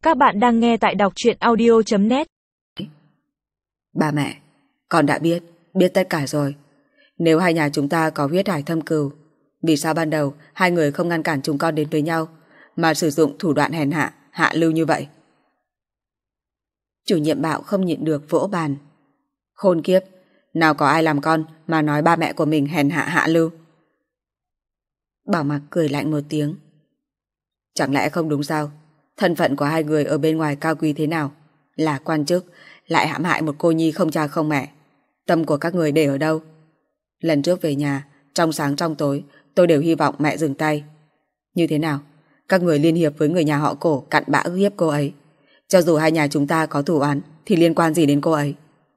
Các bạn đang nghe tại đọc truyện audio.net. Ba mẹ, con đã biết tất cả rồi. Nếu hai nhà chúng ta có huyết hải thâm cừu, vì sao ban đầu hai người không ngăn cản chúng con đến với nhau, mà sử dụng thủ đoạn hèn hạ, hạ lưu như vậy? Chủ nhiệm Bảo không nhịn được vỗ bàn. Khôn kiếp, nào có ai làm con mà nói ba mẹ của mình hèn hạ hạ lưu. Bảo Mặc cười lạnh một tiếng. Chẳng lẽ không đúng sao? Thân phận của hai người ở bên ngoài cao quý thế nào? Là quan chức, lại hãm hại một cô nhi không cha không mẹ. Tâm của các người để ở đâu? Lần trước về nhà, trong sáng trong tối, tôi đều hy vọng mẹ dừng tay. Như thế nào? Các người liên hiệp với người nhà họ Cổ cặn bã ức hiếp cô ấy. Cho dù hai nhà chúng ta có thù oán thì liên quan gì đến cô ấy?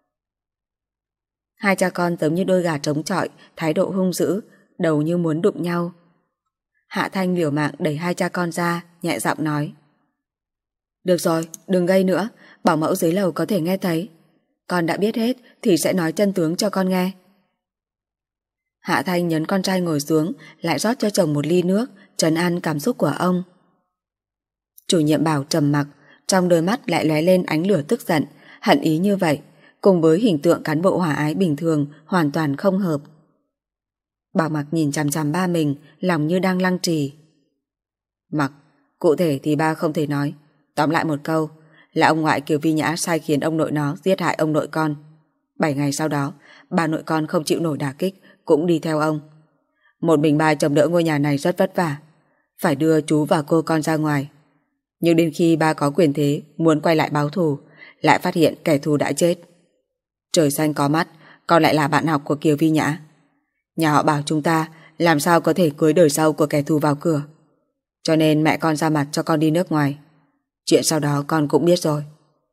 Hai cha con giống như đôi gà trống chọi, thái độ hung dữ, đầu như muốn đụng nhau. Hạ Thanh liều mạng đẩy hai cha con ra, nhẹ giọng nói. Được rồi, đừng gây nữa, bảo mẫu dưới lầu có thể nghe thấy. Con đã biết hết thì sẽ nói chân tướng cho con nghe. Hạ Thanh nhấn con trai ngồi xuống, lại rót cho chồng một ly nước, trấn an cảm xúc của ông. Chủ nhiệm Bảo trầm mặc, trong đôi mắt lại lóe lên ánh lửa tức giận, hận ý như vậy, cùng với hình tượng cán bộ hòa ái bình thường hoàn toàn không hợp. Bảo Mặc nhìn chằm chằm ba mình, lòng như đang lăng trì. Mặc, cụ thể thì ba không thể nói. Tóm lại một câu, là ông ngoại Kiều Vi Nhã sai khiến ông nội nó giết hại ông nội con. 7 ngày sau đó, bà nội con không chịu nổi đả kích, cũng đi theo ông. Một mình ba chống đỡ ngôi nhà này rất vất vả, phải đưa chú và cô con ra ngoài. Nhưng đến khi ba có quyền thế, muốn quay lại báo thù, lại phát hiện kẻ thù đã chết. Trời xanh có mắt, con lại là bạn học của Kiều Vi Nhã. Nhà họ Bảo chúng ta làm sao có thể cưới đời sau của kẻ thù vào cửa. Cho nên mẹ con ra mặt cho con đi nước ngoài. Chuyện sau đó con cũng biết rồi.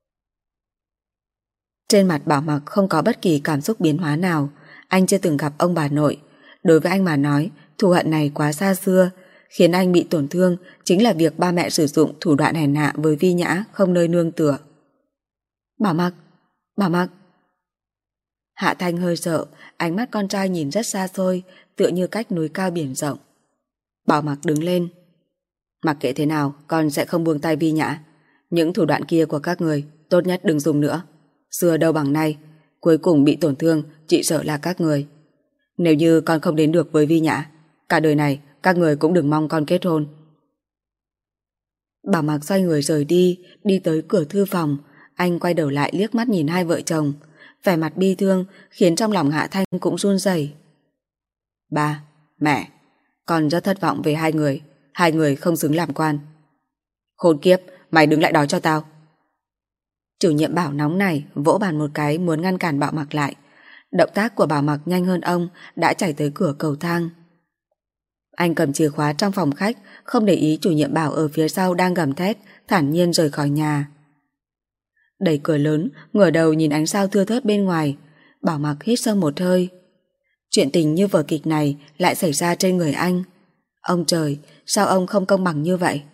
Trên mặt Bảo Mặc không có bất kỳ cảm xúc biến hóa nào. Anh chưa từng gặp ông bà nội. Đối với anh mà nói, thù hận này quá xa xưa. Khiến anh bị tổn thương chính là việc ba mẹ sử dụng thủ đoạn hèn hạ với Vi Nhã không nơi nương tựa. Bảo Mặc. Hạ Thanh hơi sợ, ánh mắt con trai nhìn rất xa xôi, tựa như cách núi cao biển rộng. Bảo Mặc đứng lên. Mặc kệ thế nào, con sẽ không buông tay Vi Nhã. Những thủ đoạn kia của các người tốt nhất đừng dùng nữa. Xưa đâu bằng nay, cuối cùng bị tổn thương chỉ sợ là các người. Nếu như con không đến được với Vi Nhã, cả đời này các người cũng đừng mong con kết hôn. Bảo Mặc xoay người rời đi, đi tới cửa thư phòng. Anh quay đầu lại liếc mắt nhìn hai vợ chồng, vẻ mặt bi thương khiến trong lòng Hạ Thanh cũng run rẩy. Ba, mẹ, con rất thất vọng về hai người không xứng làm quan. Khốn kiếp, mày đứng lại đó cho tao. Chủ nhiệm Bảo nóng này vỗ bàn một cái muốn ngăn cản Bảo Mặc lại. Động tác của Bảo Mặc nhanh hơn ông, đã chạy tới cửa cầu thang. Anh cầm chìa khóa trong phòng khách, không để ý chủ nhiệm Bảo ở phía sau đang gầm thét, thản nhiên rời khỏi nhà. Đẩy cửa lớn, ngửa đầu nhìn ánh sao thưa thớt bên ngoài. Bảo Mặc hít sâu một hơi. Chuyện tình như vở kịch này lại xảy ra trên người anh. Ông trời, sao ông không công bằng như vậy?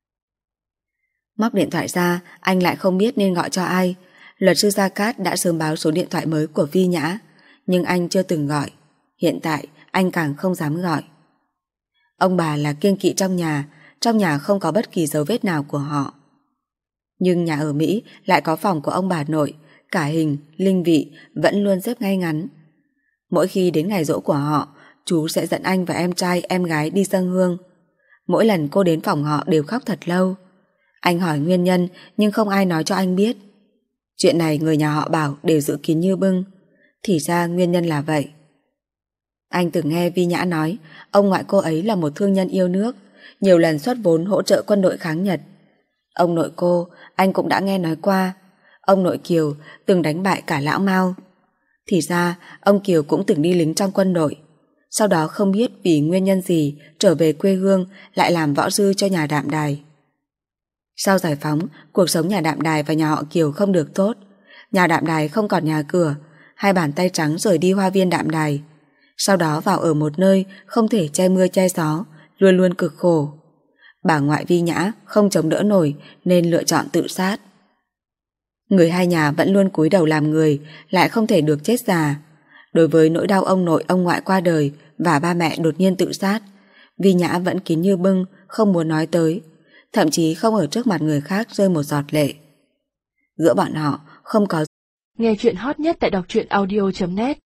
Móc điện thoại ra, anh lại không biết nên gọi cho ai. Luật sư Gia Cát đã sớm báo số điện thoại mới của Vi Nhã, nhưng anh chưa từng gọi. Hiện tại anh càng không dám gọi. Ông bà là kiêng kỵ trong nhà không có bất kỳ dấu vết nào của họ. Nhưng nhà ở Mỹ lại có phòng của ông bà nội, cả hình, linh vị vẫn luôn xếp ngay ngắn. Mỗi khi đến ngày giỗ của họ, chú sẽ dẫn anh và em trai em gái đi dâng hương. Mỗi lần cô đến phòng họ đều khóc thật lâu. Anh hỏi nguyên nhân nhưng không ai nói cho anh biết. Chuyện này người nhà họ Bảo đều giữ kín như bưng. Thì ra nguyên nhân là vậy. Anh từng nghe Vi Nhã nói ông ngoại cô ấy là một thương nhân yêu nước, nhiều lần xuất vốn hỗ trợ quân đội kháng Nhật. Ông nội cô, anh cũng đã nghe nói qua. Ông nội Kiều từng đánh bại cả lão Mao. Thì ra ông Kiều cũng từng đi lính trong quân đội. Sau đó không biết vì nguyên nhân gì trở về quê hương lại làm võ sư cho nhà Đạm Đài. Sau giải phóng, cuộc sống nhà Đạm Đài và nhà họ Kiều không được tốt. Nhà Đạm Đài không còn nhà cửa, hai bàn tay trắng rời đi hoa viên Đạm Đài. Sau đó vào ở một nơi không thể che mưa che gió, luôn luôn cực khổ. Bà ngoại Vi Nhã không chống đỡ nổi nên lựa chọn tự sát. Người hai nhà vẫn luôn cúi đầu làm người, lại không thể được chết già. Đối với nỗi đau ông nội ông ngoại qua đời và ba mẹ đột nhiên tự sát, Vi Nhã vẫn kín như bưng, không muốn nói tới. thậm chí không ở trước mặt người khác rơi một giọt lệ. Giữa bọn họ không có. Nghe chuyện hot nhất tại đọc truyện audio.net